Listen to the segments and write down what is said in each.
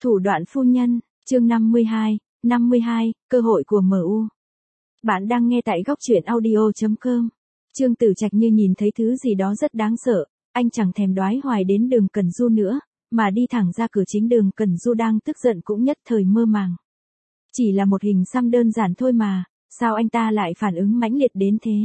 Thủ đoạn phu nhân, chương 52, cơ hội của MU. Bạn đang nghe tại góc truyện audio.com. Trương Tử Trạch như nhìn thấy thứ gì đó rất đáng sợ, anh chẳng thèm đoái hoài đến Đường Cẩn Du nữa, mà đi thẳng ra cửa chính. Đường Cẩn Du đang tức giận cũng nhất thời mơ màng. Chỉ là một hình xăm đơn giản thôi mà, sao anh ta lại phản ứng mãnh liệt đến thế?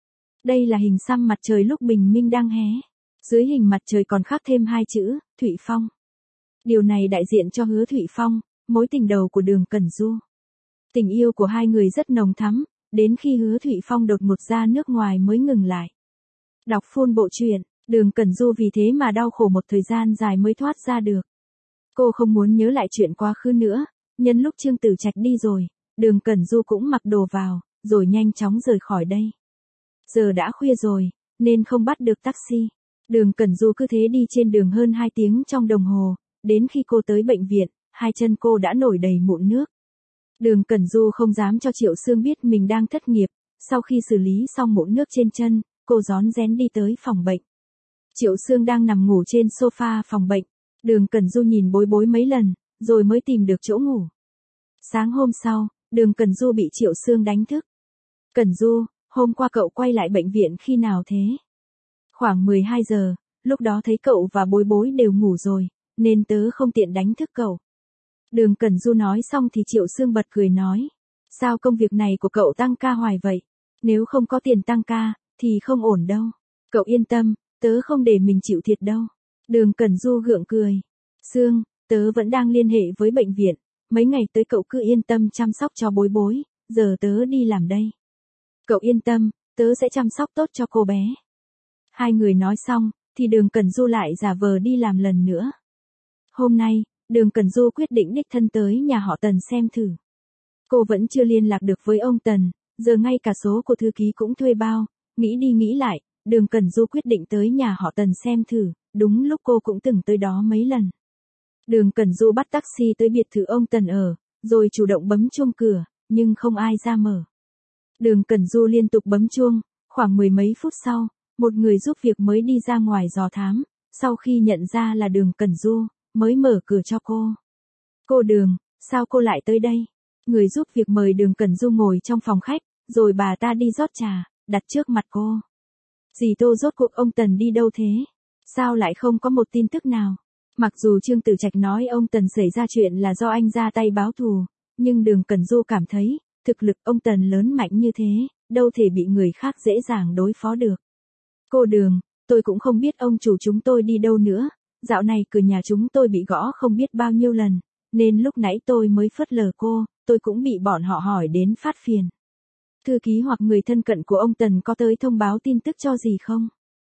Đây là hình xăm mặt trời lúc bình minh đang hé. Dưới hình mặt trời còn khắc thêm hai chữ, Thụy Phong. Điều này đại diện cho Hứa Thụy Phong, mối tình đầu của Đường Cẩn Du. Tình yêu của hai người rất nồng thắm, đến khi Hứa Thụy Phong đột ngột ra nước ngoài mới ngừng lại. Đọc full bộ truyện, Đường Cẩn Du vì thế mà đau khổ một thời gian dài mới thoát ra được. Cô không muốn nhớ lại chuyện quá khứ nữa, nhân lúc Trương Tử Trạch đi rồi, Đường Cẩn Du cũng mặc đồ vào, rồi nhanh chóng rời khỏi đây. Giờ đã khuya rồi, nên không bắt được taxi. Đường Cẩn Du cứ thế đi trên đường hơn 2 tiếng trong đồng hồ, đến khi cô tới bệnh viện, hai chân cô đã nổi đầy mụn nước. Đường Cẩn Du không dám cho Triệu Sương biết mình đang thất nghiệp, sau khi xử lý xong mụn nước trên chân, cô rón rén đi tới phòng bệnh. Triệu Sương đang nằm ngủ trên sofa phòng bệnh, Đường Cẩn Du nhìn bối bối mấy lần, rồi mới tìm được chỗ ngủ. Sáng hôm sau, Đường Cẩn Du bị Triệu Sương đánh thức. Cẩn Du, hôm qua cậu quay lại bệnh viện khi nào thế? Khoảng 12 giờ, lúc đó thấy cậu và bối bối đều ngủ rồi, nên tớ không tiện đánh thức cậu. Đường Cẩn Du nói xong thì Triệu Sương bật cười nói. Sao công việc này của cậu tăng ca hoài vậy? Nếu không có tiền tăng ca, thì không ổn đâu. Cậu yên tâm, tớ không để mình chịu thiệt đâu. Đường Cẩn Du gượng cười. Sương, tớ vẫn đang liên hệ với bệnh viện, mấy ngày tới cậu cứ yên tâm chăm sóc cho bối bối, giờ tớ đi làm đây. Cậu yên tâm, tớ sẽ chăm sóc tốt cho cô bé. Hai người nói xong, thì Đường Cẩn Du lại giả vờ đi làm lần nữa. Hôm nay, Đường Cẩn Du quyết định đích thân tới nhà họ Tần xem thử. Cô vẫn chưa liên lạc được với ông Tần, giờ ngay cả số của thư ký cũng thuê bao, nghĩ đi nghĩ lại, Đường Cẩn Du quyết định tới nhà họ Tần xem thử, đúng lúc cô cũng từng tới đó mấy lần. Đường Cẩn Du bắt taxi tới biệt thự ông Tần ở, rồi chủ động bấm chuông cửa, nhưng không ai ra mở. Đường Cẩn Du liên tục bấm chuông, khoảng 10 mấy phút sau, một người giúp việc mới đi ra ngoài dò thám, sau khi nhận ra là Đường Cẩn Du, mới mở cửa cho cô. Cô Đường, sao cô lại tới đây? Người giúp việc mời Đường Cẩn Du ngồi trong phòng khách, rồi bà ta đi rót trà, đặt trước mặt cô. Dì Tô, rốt cuộc ông Tần đi đâu thế? Sao lại không có một tin tức nào? Mặc dù Trương Tử Trạch nói ông Tần xảy ra chuyện là do anh ra tay báo thù, nhưng Đường Cẩn Du cảm thấy, thực lực ông Tần lớn mạnh như thế, đâu thể bị người khác dễ dàng đối phó được. Cô Đường, tôi cũng không biết ông chủ chúng tôi đi đâu nữa, dạo này cửa nhà chúng tôi bị gõ không biết bao nhiêu lần, nên lúc nãy tôi mới phớt lờ cô, tôi cũng bị bọn họ hỏi đến phát phiền. Thư ký hoặc người thân cận của ông Tần có tới thông báo tin tức cho dì không?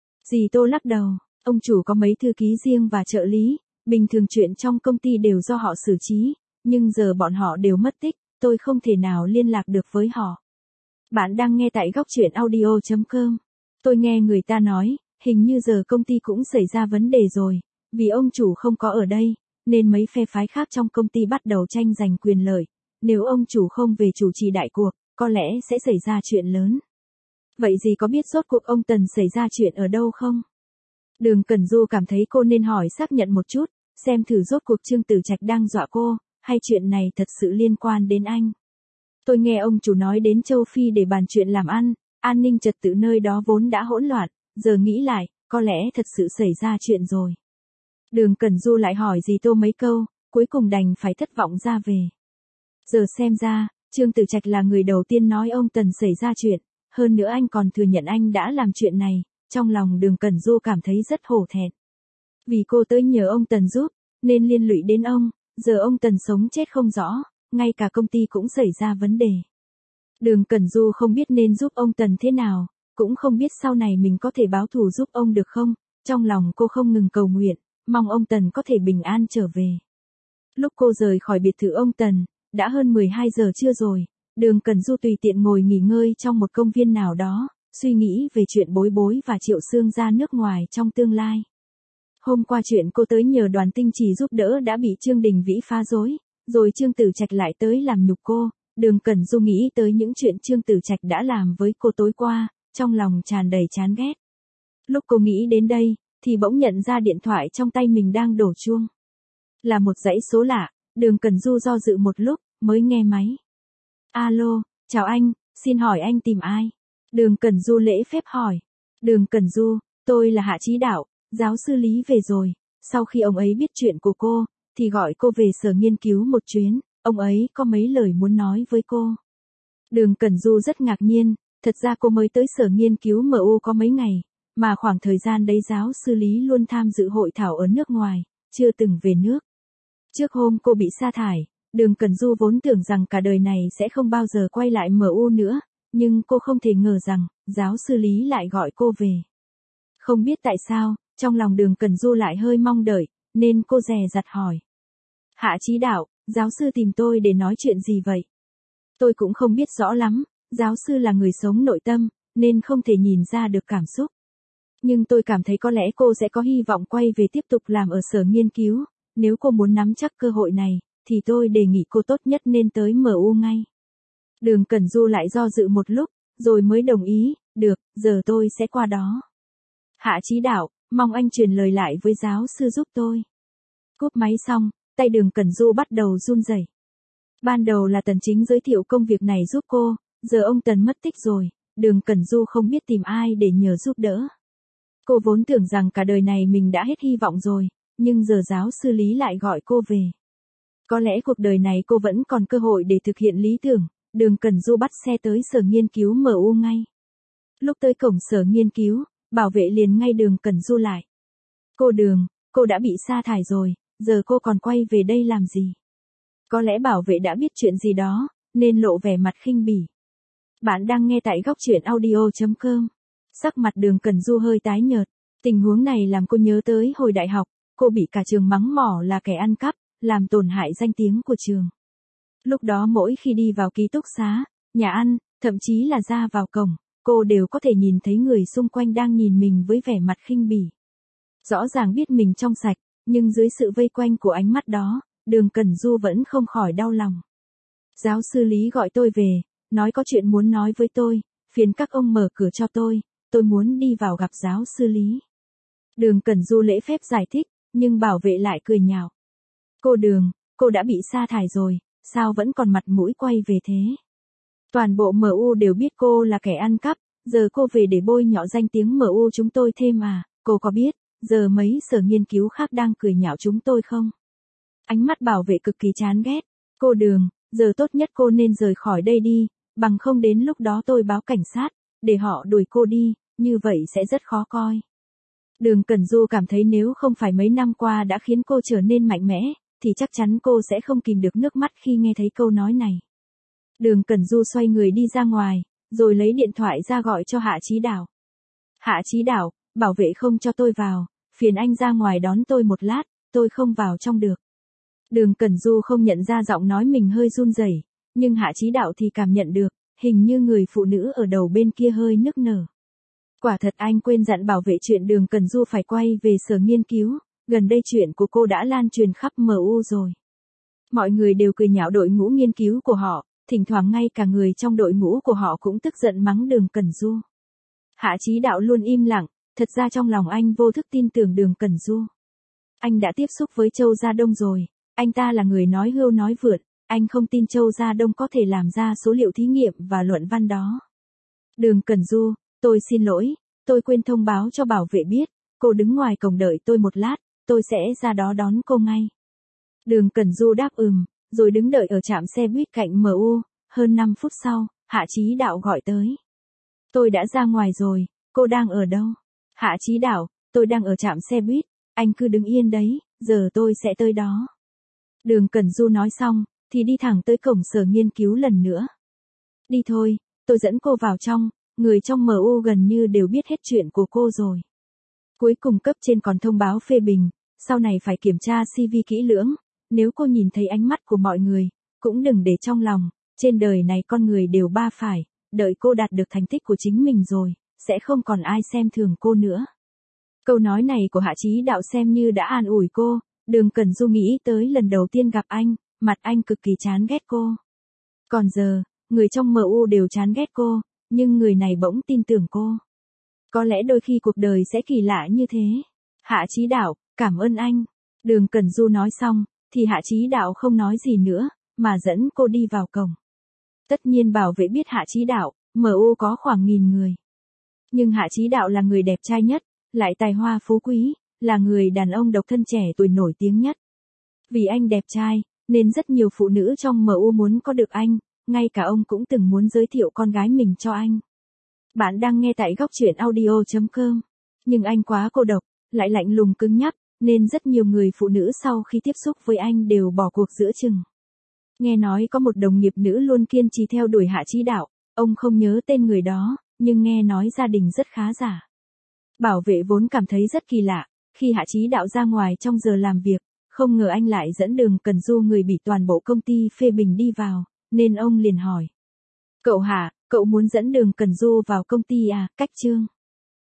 Dì Tô lắc đầu, ông chủ có mấy thư ký riêng và trợ lý, bình thường chuyện trong công ty đều do họ xử trí, nhưng giờ bọn họ đều mất tích, tôi không thể nào liên lạc được với họ. Bạn đang nghe tại góc truyện audio.com. Tôi nghe người ta nói, hình như giờ công ty cũng xảy ra vấn đề rồi, vì ông chủ không có ở đây, nên mấy phe phái khác trong công ty bắt đầu tranh giành quyền lợi. Nếu ông chủ không về chủ trì đại cuộc, có lẽ sẽ xảy ra chuyện lớn. Vậy dì có biết rốt cuộc ông Tần xảy ra chuyện ở đâu không? Đường Cẩn Du cảm thấy cô nên hỏi xác nhận một chút, xem thử rốt cuộc Trương Tử Trạch đang dọa cô, hay chuyện này thật sự liên quan đến anh. Tôi nghe ông chủ nói đến châu Phi để bàn chuyện làm ăn, an ninh trật tự nơi đó vốn đã hỗn loạn, giờ nghĩ lại, có lẽ thật sự xảy ra chuyện rồi. Đường Cẩn Du lại hỏi dì Tô mấy câu, cuối cùng đành phải thất vọng ra về. Giờ xem ra, Trương Tử Trạch là người đầu tiên nói ông Tần xảy ra chuyện, hơn nữa anh còn thừa nhận anh đã làm chuyện này, trong lòng Đường Cẩn Du cảm thấy rất hổ thẹn. Vì cô tới nhờ ông Tần giúp, nên liên lụy đến ông, giờ ông Tần sống chết không rõ, ngay cả công ty cũng xảy ra vấn đề. Đường Cẩn Du không biết nên giúp ông Tần thế nào, cũng không biết sau này mình có thể báo thù giúp ông được không, trong lòng cô không ngừng cầu nguyện, mong ông Tần có thể bình an trở về. Lúc cô rời khỏi biệt thự ông Tần, đã hơn 12 giờ trưa rồi, Đường Cẩn Du tùy tiện ngồi nghỉ ngơi trong một công viên nào đó, suy nghĩ về chuyện bối bối và Triệu Sương ra nước ngoài trong tương lai. Hôm qua chuyện cô tới nhờ Đoàn Tinh Trì giúp đỡ đã bị Trương Đình Vĩ phá rối, rồi Trương Tử Trạch lại tới làm nhục cô, Đường Cẩn Du nghĩ tới những chuyện Trương Tử Trạch đã làm với cô tối qua, trong lòng tràn đầy chán ghét. Lúc cô nghĩ đến đây, thì bỗng nhận ra điện thoại trong tay mình đang đổ chuông. Là một dãy số lạ, Đường Cần Du do dự một lúc, mới nghe máy. Alo, chào anh, xin hỏi anh tìm ai? Đường Cần Du lễ phép hỏi. Đường Cần Du, tôi là Hạ Chí Đạo, giáo sư Lý về rồi. Sau khi ông ấy biết chuyện của cô, thì gọi cô về sở nghiên cứu một chuyến, ông ấy có mấy lời muốn nói với cô. Đường Cần Du rất ngạc nhiên, thật ra cô mới tới sở nghiên cứu MU có mấy ngày, mà khoảng thời gian đấy giáo sư Lý luôn tham dự hội thảo ở nước ngoài, chưa từng về nước. Trước hôm cô bị sa thải, Đường Cần Du vốn tưởng rằng cả đời này sẽ không bao giờ quay lại MU nữa, nhưng cô không thể ngờ rằng, giáo sư Lý lại gọi cô về. Không biết tại sao, trong lòng Đường Cần Du lại hơi mong đợi, nên cô dè dặt hỏi. Hạ Chí Đạo, giáo sư tìm tôi để nói chuyện gì vậy? Tôi cũng không biết rõ lắm, giáo sư là người sống nội tâm, nên không thể nhìn ra được cảm xúc. Nhưng tôi cảm thấy có lẽ cô sẽ có hy vọng quay về tiếp tục làm ở sở nghiên cứu, nếu cô muốn nắm chắc cơ hội này, thì tôi đề nghị cô tốt nhất nên tới MU ngay. Đường Cần Du lại do dự một lúc, rồi mới đồng ý, được, giờ tôi sẽ qua đó. Hạ Chí Đạo, mong anh truyền lời lại với giáo sư giúp tôi. Cúp máy xong, tay Đường Cần Du bắt đầu run rẩy. Ban đầu là Tần Chính giới thiệu công việc này giúp cô, giờ ông Tần mất tích rồi, Đường Cần Du không biết tìm ai để nhờ giúp đỡ. Cô vốn tưởng rằng cả đời này mình đã hết hy vọng rồi, nhưng giờ giáo sư Lý lại gọi cô về. Có lẽ cuộc đời này cô vẫn còn cơ hội để thực hiện lý tưởng, Đường Cần Du bắt xe tới sở nghiên cứu MU ngay. Lúc tới cổng sở nghiên cứu, bảo vệ liền ngay Đường Cần Du lại. Cô Đường, cô đã bị sa thải rồi, giờ cô còn quay về đây làm gì? Có lẽ bảo vệ đã biết chuyện gì đó, nên lộ vẻ mặt khinh bỉ. Bạn đang nghe tại góc truyện audio.com. Sắc mặt Đường Cần Du hơi tái nhợt. Tình huống này làm cô nhớ tới hồi đại học, cô bị cả trường mắng mỏ là kẻ ăn cắp, làm tổn hại danh tiếng của trường. Lúc đó mỗi khi đi vào ký túc xá, nhà ăn, thậm chí là ra vào cổng, cô đều có thể nhìn thấy người xung quanh đang nhìn mình với vẻ mặt khinh bỉ. Rõ ràng biết mình trong sạch, nhưng dưới sự vây quanh của ánh mắt đó, Đường Cần Du vẫn không khỏi đau lòng. Giáo sư Lý gọi tôi về, nói có chuyện muốn nói với tôi, phiền các ông mở cửa cho tôi muốn đi vào gặp giáo sư Lý. Đường Cần Du lễ phép giải thích, nhưng bảo vệ lại cười nhạo. Cô Đường, cô đã bị sa thải rồi, sao vẫn còn mặt mũi quay về thế? Toàn bộ MU đều biết cô là kẻ ăn cắp, giờ cô về để bôi nhọ danh tiếng MU chúng tôi thêm à, cô có biết, giờ mấy sở nghiên cứu khác đang cười nhạo chúng tôi không? Ánh mắt bảo vệ cực kỳ chán ghét. Cô Đường, giờ tốt nhất cô nên rời khỏi đây đi, bằng không đến lúc đó tôi báo cảnh sát, để họ đuổi cô đi, như vậy sẽ rất khó coi. Đường Cần Du cảm thấy nếu không phải mấy năm qua đã khiến cô trở nên mạnh mẽ, thì chắc chắn cô sẽ không kìm được nước mắt khi nghe thấy câu nói này. Đường Cần Du xoay người đi ra ngoài, rồi lấy điện thoại ra gọi cho Hạ Chí Đạo. Hạ Chí Đạo, bảo vệ không cho tôi vào, phiền anh ra ngoài đón tôi một lát, tôi không vào trong được. Đường Cần Du không nhận ra giọng nói mình hơi run rẩy, nhưng Hạ Chí Đạo thì cảm nhận được, hình như người phụ nữ ở đầu bên kia hơi nức nở. Quả thật anh quên dặn bảo vệ chuyện Đường Cần Du phải quay về sở nghiên cứu, gần đây chuyện của cô đã lan truyền khắp MU rồi. Mọi người đều cười nhạo đội ngũ nghiên cứu của họ, thỉnh thoảng ngay cả người trong đội ngũ của họ cũng tức giận mắng Đường Cần Du. Hạ Chí Đạo luôn im lặng, thật ra trong lòng anh vô thức tin tưởng Đường Cần Du. Anh đã tiếp xúc với Châu Gia Đông rồi, anh ta là người nói hưu nói vượt, anh không tin Châu Gia Đông có thể làm ra số liệu thí nghiệm và luận văn đó. Đường Cần Du, tôi xin lỗi, tôi quên thông báo cho bảo vệ biết, cô đứng ngoài cổng đợi tôi một lát, tôi sẽ ra đó đón cô ngay. Đường Cần Du đáp rồi đứng đợi ở trạm xe buýt cạnh MU, hơn 5 phút sau, Hạ Chí Đạo gọi tới. Tôi đã ra ngoài rồi, cô đang ở đâu? Hạ Chí Đạo, tôi đang ở trạm xe buýt, anh cứ đứng yên đấy, giờ tôi sẽ tới đó. Đường Cần Du nói xong, thì đi thẳng tới cổng sở nghiên cứu lần nữa. Đi thôi, tôi dẫn cô vào trong, người trong MU gần như đều biết hết chuyện của cô rồi. Cuối cùng cấp trên còn thông báo phê bình, sau này phải kiểm tra CV kỹ lưỡng, nếu cô nhìn thấy ánh mắt của mọi người, cũng đừng để trong lòng, trên đời này con người đều ba phải, đợi cô đạt được thành tích của chính mình rồi, sẽ không còn ai xem thường cô nữa. Câu nói này của Hạ Chí Đạo xem như đã an ủi cô, Đường Cần Du nghĩ tới lần đầu tiên gặp anh, mặt anh cực kỳ chán ghét cô. Còn giờ, người trong MU đều chán ghét cô, nhưng người này bỗng tin tưởng cô. Có lẽ đôi khi cuộc đời sẽ kỳ lạ như thế. Hạ Chí Đạo, cảm ơn anh. Đường Cẩn Du nói xong, thì Hạ Chí Đạo không nói gì nữa, mà dẫn cô đi vào cổng. Tất nhiên bảo vệ biết Hạ Chí Đạo, MU có khoảng 1000 người. Nhưng Hạ Chí Đạo là người đẹp trai nhất, lại tài hoa phú quý, là người đàn ông độc thân trẻ tuổi nổi tiếng nhất. Vì anh đẹp trai, nên rất nhiều phụ nữ trong MU muốn có được anh, ngay cả ông cũng từng muốn giới thiệu con gái mình cho anh. Bạn đang nghe tại góc truyện audio.com. Nhưng anh quá cô độc, lại lạnh lùng cứng nhắc, nên rất nhiều người phụ nữ sau khi tiếp xúc với anh đều bỏ cuộc giữa chừng. Nghe nói có một đồng nghiệp nữ luôn kiên trì theo đuổi Hạ Chí Đạo, ông không nhớ tên người đó, nhưng nghe nói gia đình rất khá giả. Bảo vệ vốn cảm thấy rất kỳ lạ, khi Hạ Chí Đạo ra ngoài trong giờ làm việc, không ngờ anh lại dẫn Đường Cẩn Du người bị toàn bộ công ty phê bình đi vào, nên ông liền hỏi. Cậu Hạ, cậu muốn dẫn Đường Cẩn Du vào công ty à, cách chương?